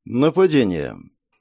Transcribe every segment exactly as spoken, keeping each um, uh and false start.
Нападение.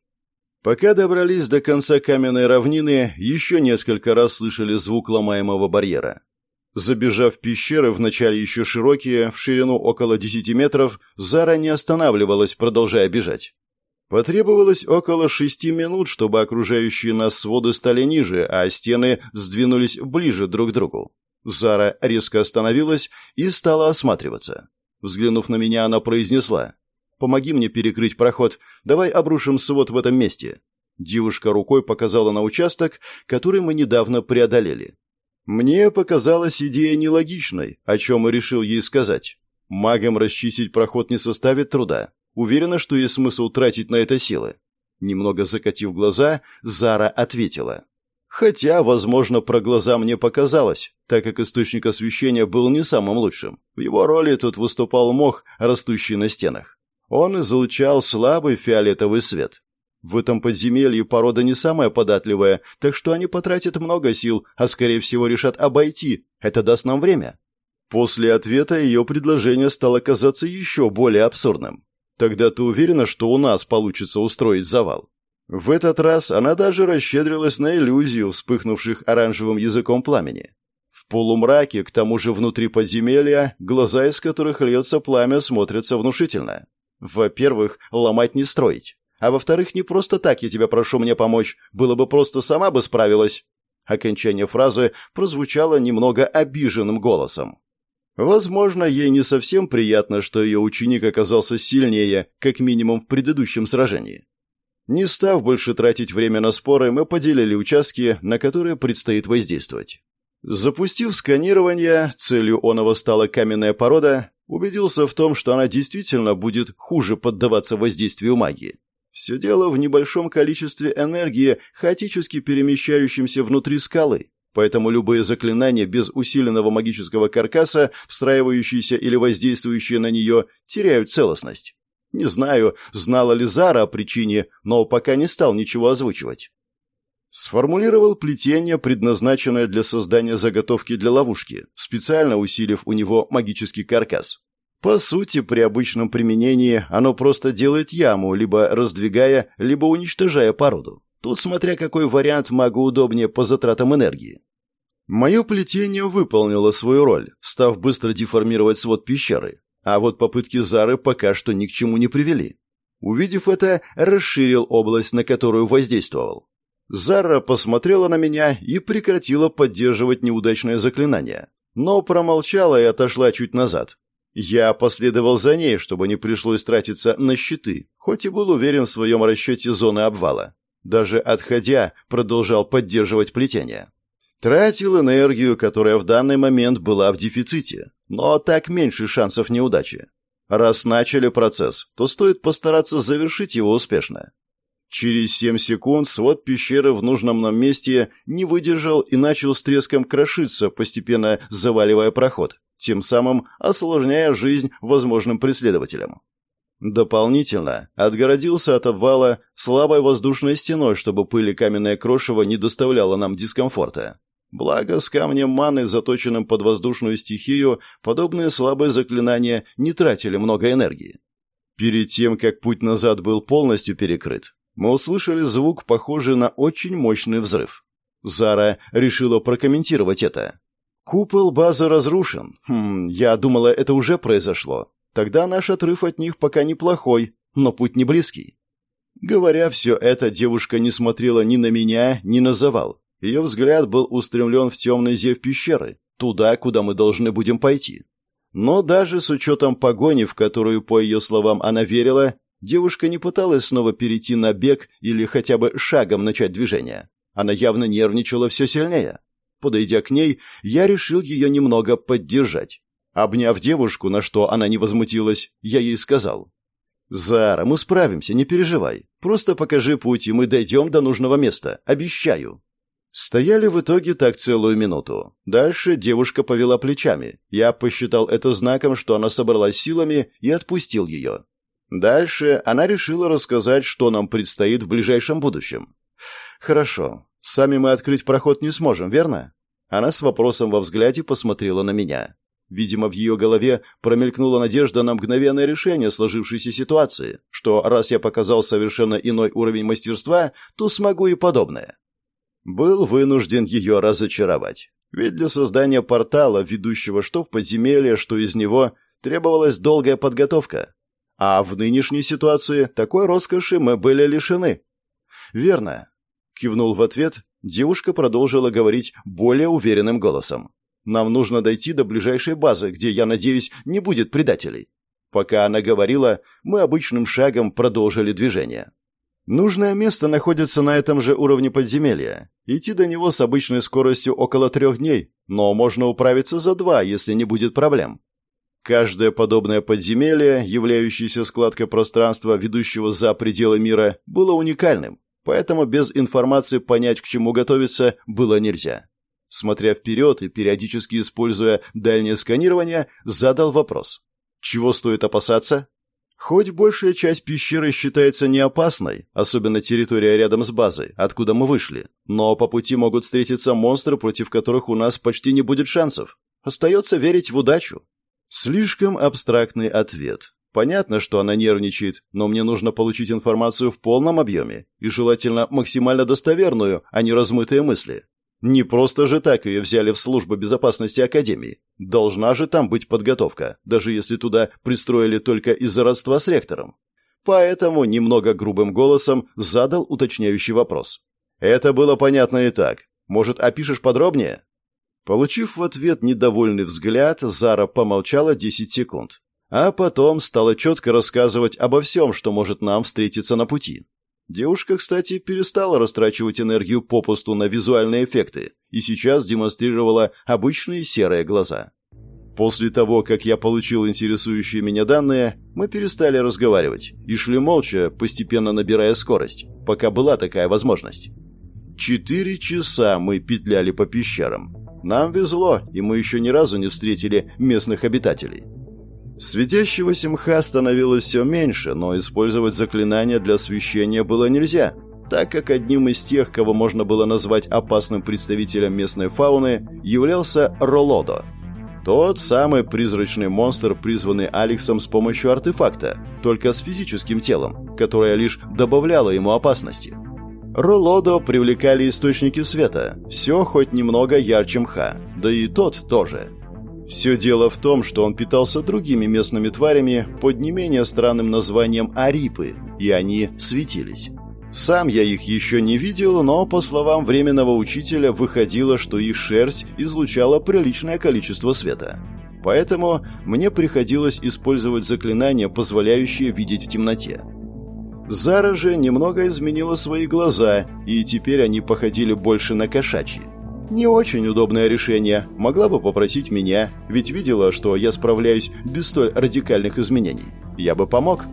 Пока добрались до конца каменной равнины, еще несколько раз слышали звук ломаемого барьера. Забежав в пещеры, вначале еще широкие, в ширину около десяти метров, Зара не останавливалась, продолжая бежать. Потребовалось около шести минут, чтобы окружающие нас своды стали ниже, а стены сдвинулись ближе друг к другу. Зара резко остановилась и стала осматриваться. Взглянув на меня, она произнесла: «Помоги мне перекрыть проход. Давай обрушим свод в этом месте». Девушка рукой показала на участок, который мы недавно преодолели. Мне показалась идея нелогичной, о чем и решил ей сказать. Магам расчистить проход не составит труда. Уверена, что есть смысл тратить на это силы. Немного закатив глаза, Зара ответила. Хотя, возможно, про глаза мне показалось, так как источник освещения был не самым лучшим. В его роли тут выступал мох, растущий на стенах. Он излучал слабый фиолетовый свет. В этом подземелье порода не самая податливая, так что они потратят много сил, а скорее всего решат обойти. Это даст нам время. После ответа ее предложение стало казаться еще более абсурдным. Тогда ты уверена, что у нас получится устроить завал? В этот раз она даже расщедрилась на иллюзию вспыхнувших оранжевым языком пламени. В полумраке, к тому же внутри подземелья, глаза, из которых льется пламя, смотрятся внушительно. Во-первых, ломать не строить. А во-вторых, не просто так я тебя прошу мне помочь, было бы просто сама бы справилась. Окончание фразы прозвучало немного обиженным голосом. Возможно, ей не совсем приятно, что ее ученик оказался сильнее, как минимум в предыдущем сражении. Не став больше тратить время на споры, мы поделили участки, на которые предстоит воздействовать. Запустив сканирование, целью оного стала каменная порода, убедился в том, что она действительно будет хуже поддаваться воздействию магии. Все дело в небольшом количестве энергии, хаотически перемещающемся внутри скалы, поэтому любые заклинания без усиленного магического каркаса, встраивающиеся или воздействующие на нее, теряют целостность. Не знаю, знала ли Зара о причине, но пока не стал ничего озвучивать. Сформулировал плетение, предназначенное для создания заготовки для ловушки, специально усилив у него магический каркас. По сути, при обычном применении оно просто делает яму, либо раздвигая, либо уничтожая породу. Тут смотря какой вариант магу удобнее по затратам энергии. Мое плетение выполнило свою роль, став быстро деформировать свод пещеры, а вот попытки Зары пока что ни к чему не привели. Увидев это, расширил область, на которую воздействовал. Зара посмотрела на меня и прекратила поддерживать неудачное заклинание, но промолчала и отошла чуть назад. Я последовал за ней, чтобы не пришлось тратиться на щиты, хоть и был уверен в своем расчете зоны обвала. Даже отходя, продолжал поддерживать плетение. Тратил энергию, которая в данный момент была в дефиците, но так меньше шансов неудачи. Раз начали процесс, то стоит постараться завершить его успешно. Через семь секунд свод пещеры в нужном нам месте не выдержал и начал с треском крошиться, постепенно заваливая проход, тем самым осложняя жизнь возможным преследователям. Дополнительно отгородился от обвала слабой воздушной стеной, чтобы пыль и каменное крошево не доставляло нам дискомфорта. Благо, с камнем маны, заточенным под воздушную стихию, подобные слабые заклинания не тратили много энергии. Перед тем, как путь назад был полностью перекрыт, мы услышали звук, похожий на очень мощный взрыв. Зара решила прокомментировать это. «Купол базы разрушен. Хм, я думала, это уже произошло. Тогда наш отрыв от них пока неплохой, но путь не близкий». Говоря все это, девушка не смотрела ни на меня, ни на завал. Ее взгляд был устремлен в темный зев пещеры, туда, куда мы должны будем пойти. Но даже с учетом погони, в которую, по ее словам, она верила, девушка не пыталась снова перейти на бег или хотя бы шагом начать движение. Она явно нервничала все сильнее. Подойдя к ней, я решил ее немного поддержать. Обняв девушку, на что она не возмутилась, я ей сказал: «Зара, мы справимся, не переживай. Просто покажи путь, и мы дойдем до нужного места. Обещаю». Стояли в итоге так целую минуту. Дальше девушка повела плечами. Я посчитал это знаком, что она собралась силами, и отпустил ее. Дальше она решила рассказать, что нам предстоит в ближайшем будущем. «Хорошо. Сами мы открыть проход не сможем, верно?» Она с вопросом во взгляде посмотрела на меня. Видимо, в ее голове промелькнула надежда на мгновенное решение сложившейся ситуации, что раз я показал совершенно иной уровень мастерства, то смогу и подобное. Был вынужден ее разочаровать. Ведь для создания портала, ведущего что в подземелье, что из него, требовалась долгая подготовка. А в нынешней ситуации такой роскоши мы были лишены. «Верно», — кивнул в ответ, девушка продолжила говорить более уверенным голосом. «Нам нужно дойти до ближайшей базы, где, я надеюсь, не будет предателей». Пока она говорила, мы обычным шагом продолжили движение. Нужное место находится на этом же уровне подземелья. Идти до него с обычной скоростью около трех дней, но можно управиться за два, если не будет проблем. Каждое подобное подземелье, являющееся складкой пространства, ведущего за пределы мира, было уникальным, поэтому без информации понять, к чему готовиться, было нельзя. Смотря вперед и периодически используя дальнее сканирование, задал вопрос. Чего стоит опасаться? Хоть большая часть пещеры считается неопасной, особенно территория рядом с базой, откуда мы вышли, но по пути могут встретиться монстры, против которых у нас почти не будет шансов. Остается верить в удачу. Слишком абстрактный ответ. Понятно, что она нервничает, но мне нужно получить информацию в полном объеме и желательно максимально достоверную, а не размытые мысли. Не просто же так ее взяли в службу безопасности Академии. Должна же там быть подготовка, даже если туда пристроили только из-за родства с ректором. Поэтому немного грубым голосом задал уточняющий вопрос. «Это было понятно и так. Может, опишешь подробнее?» Получив в ответ недовольный взгляд, Зара помолчала десять секунд. А потом стала четко рассказывать обо всем, что может нам встретиться на пути. Девушка, кстати, перестала растрачивать энергию попусту на визуальные эффекты и сейчас демонстрировала обычные серые глаза. После того, как я получил интересующие меня данные, мы перестали разговаривать и шли молча, постепенно набирая скорость, пока была такая возможность. Четыре часа мы петляли по пещерам. Нам везло, и мы еще ни разу не встретили местных обитателей. Светящегося мха становилось все меньше, но использовать заклинания для освещения было нельзя, так как одним из тех, кого можно было назвать опасным представителем местной фауны, являлся Ролодо. Тот самый призрачный монстр, призванный Алексом с помощью артефакта, только с физическим телом, которое лишь добавляло ему опасности. Ролодо привлекали источники света, все хоть немного ярче мха, да и тот тоже. Все дело в том, что он питался другими местными тварями под не менее странным названием арипы, и они светились. Сам я их еще не видел, но, по словам временного учителя, выходило, что их шерсть излучала приличное количество света. Поэтому мне приходилось использовать заклинания, позволяющие видеть в темноте. Зара же немного изменила свои глаза, и теперь они походили больше на кошачьи. Не очень удобное решение, могла бы попросить меня, ведь видела, что я справляюсь без столь радикальных изменений. Я бы помог.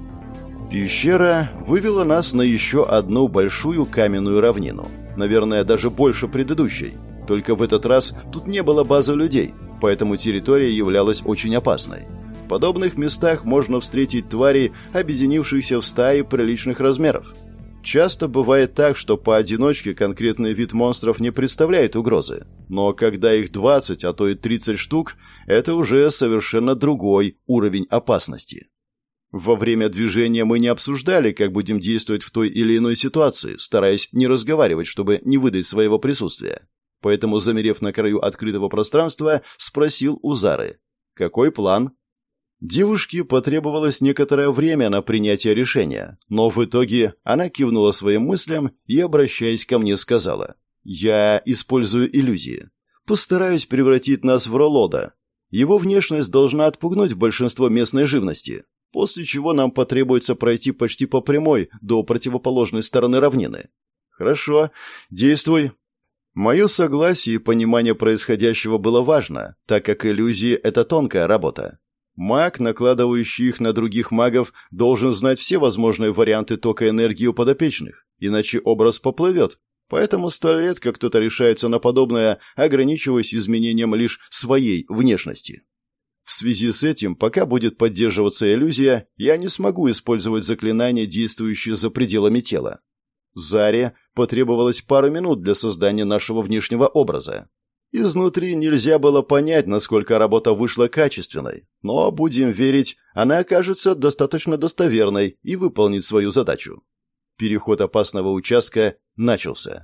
Пещера вывела нас на еще одну большую каменную равнину. Наверное, даже больше предыдущей. Только в этот раз тут не было базы людей, поэтому территория являлась очень опасной. В подобных местах можно встретить тварей, объединившихся в стаи приличных размеров. Часто бывает так, что поодиночке конкретный вид монстров не представляет угрозы. Но когда их двадцать, а то и тридцать штук, это уже совершенно другой уровень опасности. Во время движения мы не обсуждали, как будем действовать в той или иной ситуации, стараясь не разговаривать, чтобы не выдать своего присутствия. Поэтому, замерев на краю открытого пространства, спросил у Зары: «Какой план?» Девушке потребовалось некоторое время на принятие решения, но в итоге она кивнула своим мыслям и, обращаясь ко мне, сказала: «Я использую иллюзии. Постараюсь превратить нас в Ролодо. Его внешность должна отпугнуть большинство местной живности, после чего нам потребуется пройти почти по прямой до противоположной стороны равнины». «Хорошо, действуй». Мое согласие и понимание происходящего было важно, так как иллюзии – это тонкая работа. Маг, накладывающий их на других магов, должен знать все возможные варианты тока энергии у подопечных, иначе образ поплывет. Поэтому столь редко кто-то решается на подобное, ограничиваясь изменением лишь своей внешности. В связи с этим, пока будет поддерживаться иллюзия, я не смогу использовать заклинания, действующие за пределами тела. Заре потребовалось пару минут для создания нашего внешнего образа. Изнутри нельзя было понять, насколько работа вышла качественной, но, будем верить, она окажется достаточно достоверной и выполнит свою задачу. Переход опасного участка начался.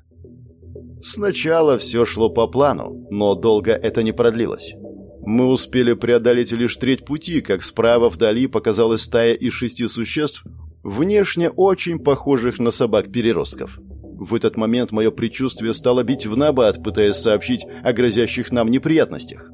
Сначала все шло по плану, но долго это не продлилось. Мы успели преодолеть лишь треть пути, как справа вдали показалась стая из шести существ, внешне очень похожих на собак-переростков. В этот момент мое предчувствие стало бить в набат, пытаясь сообщить о грозящих нам неприятностях.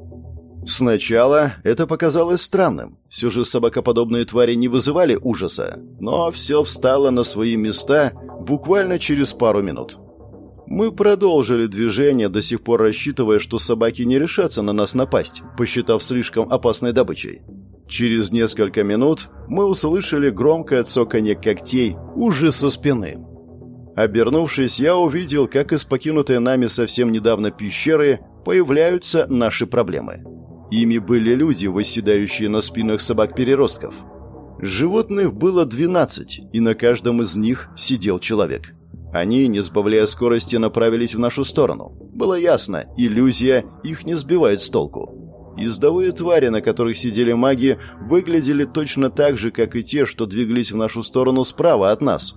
Сначала это показалось странным. Все же собакоподобные твари не вызывали ужаса, но все встало на свои места буквально через пару минут. Мы продолжили движение, до сих пор рассчитывая, что собаки не решатся на нас напасть, посчитав слишком опасной добычей. Через несколько минут мы услышали громкое цоканье когтей уже со спины. Обернувшись, я увидел, как из покинутой нами совсем недавно пещеры появляются наши проблемы. Ими были люди, восседающие на спинах собак-переростков. Животных было двенадцать, и на каждом из них сидел человек. Они, не сбавляя скорости, направились в нашу сторону. Было ясно, иллюзия их не сбивает с толку. Ездовые твари, на которых сидели маги, выглядели точно так же, как и те, что двигались в нашу сторону справа от нас.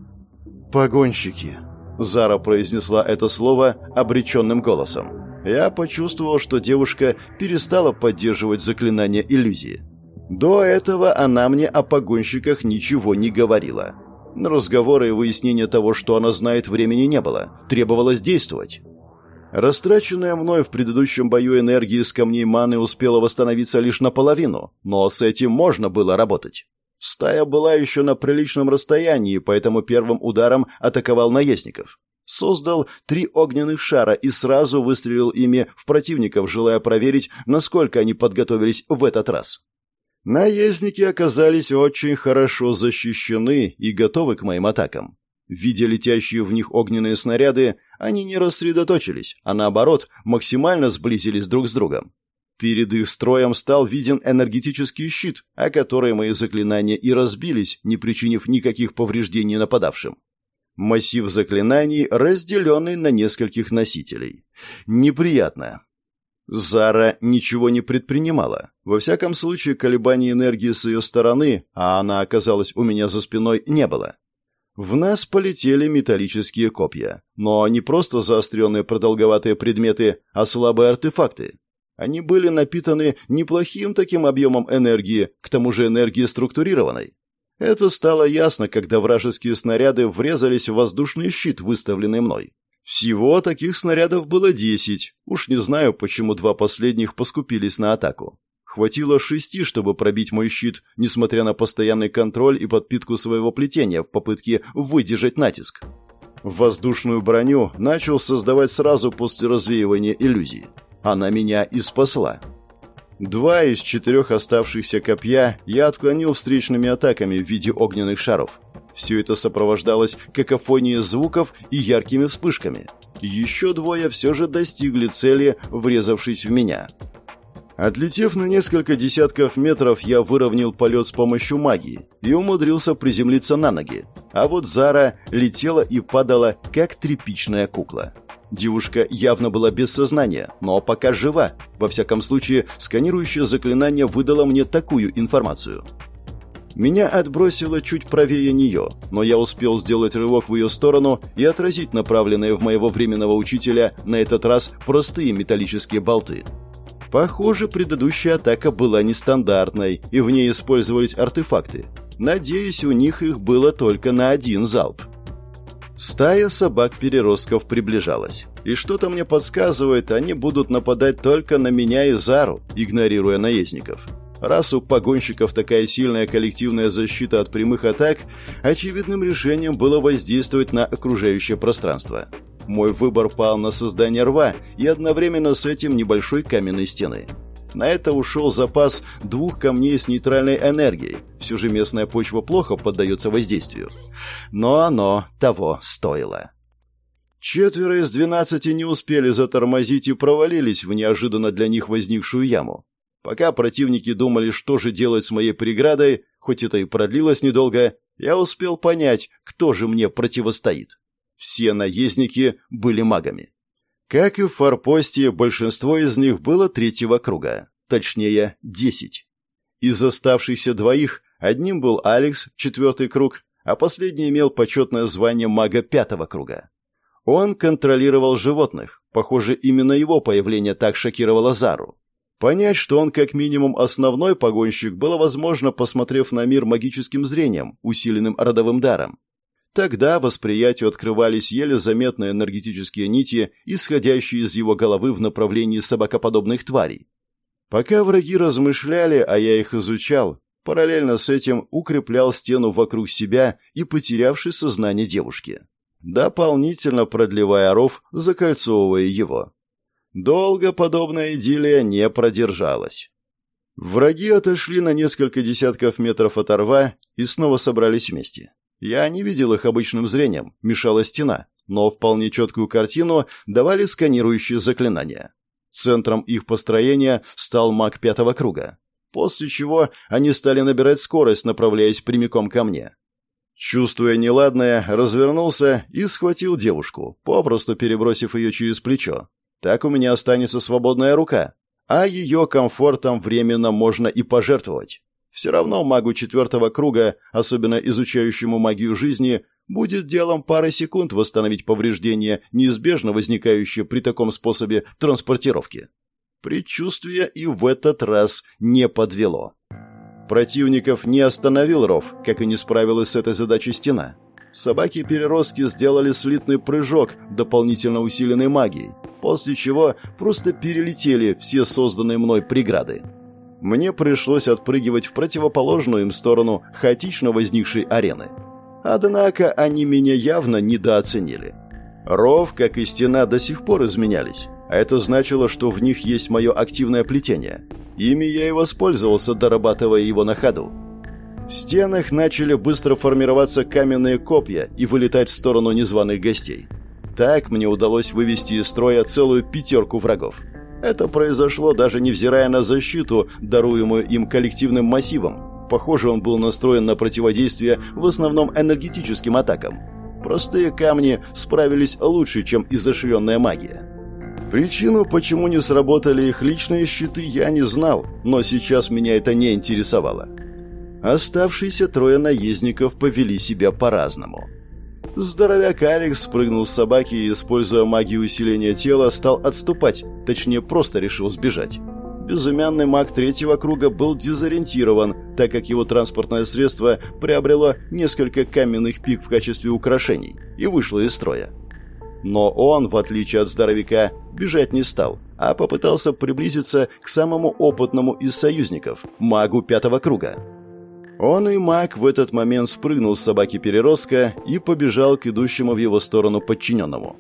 «Погонщики», — Зара произнесла это слово обреченным голосом. Я почувствовал, что девушка перестала поддерживать заклинание иллюзии. До этого она мне о погонщиках ничего не говорила. На разговоры и выяснение того, что она знает, времени не было. Требовалось действовать. Растраченная мной в предыдущем бою энергии из камней маны успела восстановиться лишь наполовину, но с этим можно было работать. Стая была еще на приличном расстоянии, поэтому первым ударом атаковал наездников. Создал три огненных шара и сразу выстрелил ими в противников, желая проверить, насколько они подготовились в этот раз. Наездники оказались очень хорошо защищены и готовы к моим атакам. Видя летящие в них огненные снаряды, они не рассредоточились, а наоборот, максимально сблизились друг с другом. Перед их строем стал виден энергетический щит, о который мои заклинания и разбились, не причинив никаких повреждений нападавшим. Массив заклинаний, разделенный на нескольких носителей. Неприятно. Зара ничего не предпринимала. Во всяком случае, колебаний энергии с ее стороны, а она оказалась у меня за спиной, не было. В нас полетели металлические копья. Но не просто заостренные продолговатые предметы, а слабые артефакты. Они были напитаны неплохим таким объемом энергии, к тому же энергии структурированной. Это стало ясно, когда вражеские снаряды врезались в воздушный щит, выставленный мной. Всего таких снарядов было десять. Уж не знаю, почему два последних поскупились на атаку. Хватило шести, чтобы пробить мой щит, несмотря на постоянный контроль и подпитку своего плетения в попытке выдержать натиск. Воздушную броню начал создавать сразу после развеивания иллюзии. Она меня и спасла. Два из четырех оставшихся копья я отклонил встречными атаками в виде огненных шаров. Все это сопровождалось какофонией звуков и яркими вспышками. Еще двое все же достигли цели, врезавшись в меня. Отлетев на несколько десятков метров, я выровнял полет с помощью магии и умудрился приземлиться на ноги. А вот Зара летела и падала, как тряпичная кукла. Девушка явно была без сознания, но пока жива. Во всяком случае, сканирующее заклинание выдало мне такую информацию. Меня отбросило чуть правее нее, но я успел сделать рывок в ее сторону и отразить направленные в моего временного учителя на этот раз простые металлические болты. Похоже, предыдущая атака была нестандартной, и в ней использовались артефакты. Надеюсь, у них их было только на один залп. Стая собак-переростков приближалась. И что-то мне подсказывает, они будут нападать только на меня и Зару, игнорируя наездников. Раз у погонщиков такая сильная коллективная защита от прямых атак, очевидным решением было воздействовать на окружающее пространство. Мой выбор пал на создание рва и одновременно с этим небольшой каменной стены. На это ушел запас двух камней с нейтральной энергией. Все же местная почва плохо поддается воздействию. Но оно того стоило. Четверо из двенадцати не успели затормозить и провалились в неожиданно для них возникшую яму. Пока противники думали, что же делать с моей преградой, хоть это и продлилось недолго, я успел понять, кто же мне противостоит. Все наездники были магами. Как и в форпосте, большинство из них было третьего круга, точнее, десять. Из оставшихся двоих одним был Алекс, четвертый круг, а последний имел почетное звание мага пятого круга. Он контролировал животных, похоже, именно его появление так шокировало Зару. Понять, что он как минимум основной погонщик, было возможно, посмотрев на мир магическим зрением, усиленным родовым даром. Тогда восприятию открывались еле заметные энергетические нити, исходящие из его головы в направлении собакоподобных тварей. Пока враги размышляли, а я их изучал, параллельно с этим укреплял стену вокруг себя и потерявшей сознание девушки, дополнительно продлевая ров, закольцовывая его. Долго подобная идиллия не продержалась. Враги отошли на несколько десятков метров от рва и снова собрались вместе. Я не видел их обычным зрением, мешала стена, но вполне четкую картину давали сканирующие заклинания. Центром их построения стал маг пятого круга, после чего они стали набирать скорость, направляясь прямиком ко мне. Чувствуя неладное, развернулся и схватил девушку, попросту перебросив ее через плечо. Так у меня останется свободная рука, а ее комфортом временно можно и пожертвовать. Все равно магу четвертого круга, особенно изучающему магию жизни, будет делом пары секунд восстановить повреждения, неизбежно возникающие при таком способе транспортировки. Предчувствие и в этот раз не подвело. Противников не остановил ров, как и не справилась с этой задачей стена. Собаки-переростки сделали слитный прыжок, дополнительно усиленный магией, после чего просто перелетели все созданные мной преграды. Мне пришлось отпрыгивать в противоположную им сторону хаотично возникшей арены. Однако они меня явно недооценили. Ров, как и стена, до сих пор изменялись, а это значило, что в них есть мое активное плетение. Ими я и воспользовался, дорабатывая его на ходу. В стенах начали быстро формироваться каменные копья и вылетать в сторону незваных гостей. Так мне удалось вывести из строя целую пятерку врагов. Это произошло даже невзирая на защиту, даруемую им коллективным массивом. Похоже, он был настроен на противодействие в основном энергетическим атакам. Простые камни справились лучше, чем изощренная магия. Причину, почему не сработали их личные щиты, я не знал, но сейчас меня это не интересовало. Оставшиеся трое наездников повели себя по-разному. Здоровяк Алекс спрыгнул с собаки и, используя магию усиления тела, стал отступать, точнее, просто решил сбежать. Безымянный маг третьего круга был дезориентирован, так как его транспортное средство приобрело несколько каменных пик в качестве украшений и вышло из строя. Но он, в отличие от здоровяка, бежать не стал, а попытался приблизиться к самому опытному из союзников, магу пятого круга. Он и маг в этот момент спрыгнул с собаки-переростка и побежал к идущему в его сторону подчиненному.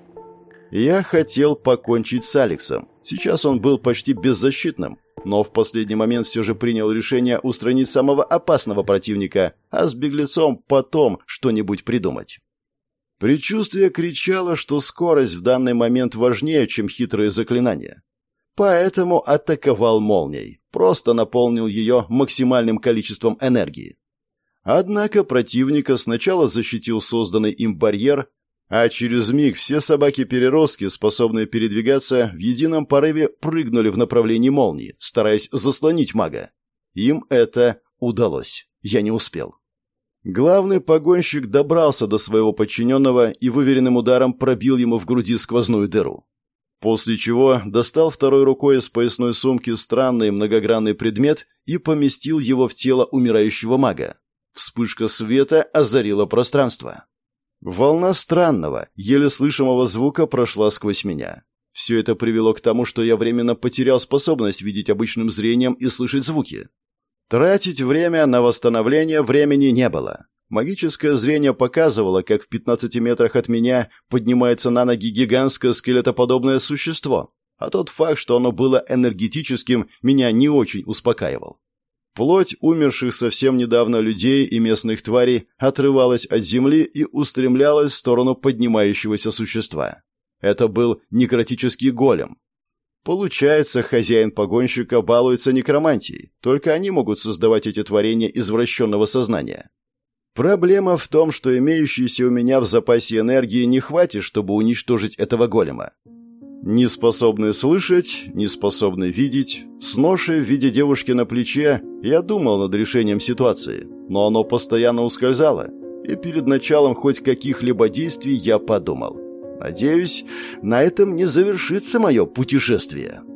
Я хотел покончить с Алексом. Сейчас он был почти беззащитным, но в последний момент все же принял решение устранить самого опасного противника, а с беглецом потом что-нибудь придумать. Предчувствие кричало, что скорость в данный момент важнее, чем хитрые заклинания. Поэтому атаковал молнией, просто наполнил ее максимальным количеством энергии. Однако противника сначала защитил созданный им барьер, а через миг все собаки-переростки, способные передвигаться, в едином порыве прыгнули в направлении молнии, стараясь заслонить мага. Им это удалось. Я не успел. Главный погонщик добрался до своего подчиненного и выверенным ударом пробил ему в груди сквозную дыру. После чего достал второй рукой из поясной сумки странный многогранный предмет и поместил его в тело умирающего мага. Вспышка света озарила пространство. Волна странного, еле слышимого звука прошла сквозь меня. Все это привело к тому, что я временно потерял способность видеть обычным зрением и слышать звуки. Тратить время на восстановление времени не было. Магическое зрение показывало, как в пятнадцати метрах от меня поднимается на ноги гигантское скелетоподобное существо, а тот факт, что оно было энергетическим, меня не очень успокаивал. Плоть умерших совсем недавно людей и местных тварей отрывалась от земли и устремлялась в сторону поднимающегося существа. Это был некротический голем. Получается, хозяин погонщика балуется некромантией, только они могут создавать эти творения извращенного сознания. Проблема в том, что имеющейся у меня в запасе энергии не хватит, чтобы уничтожить этого голема. Не способный слышать, не способный видеть, с ношей в виде девушки на плече, я думал над решением ситуации, но оно постоянно ускользало, и перед началом хоть каких-либо действий я подумал. Надеюсь, на этом не завершится мое путешествие.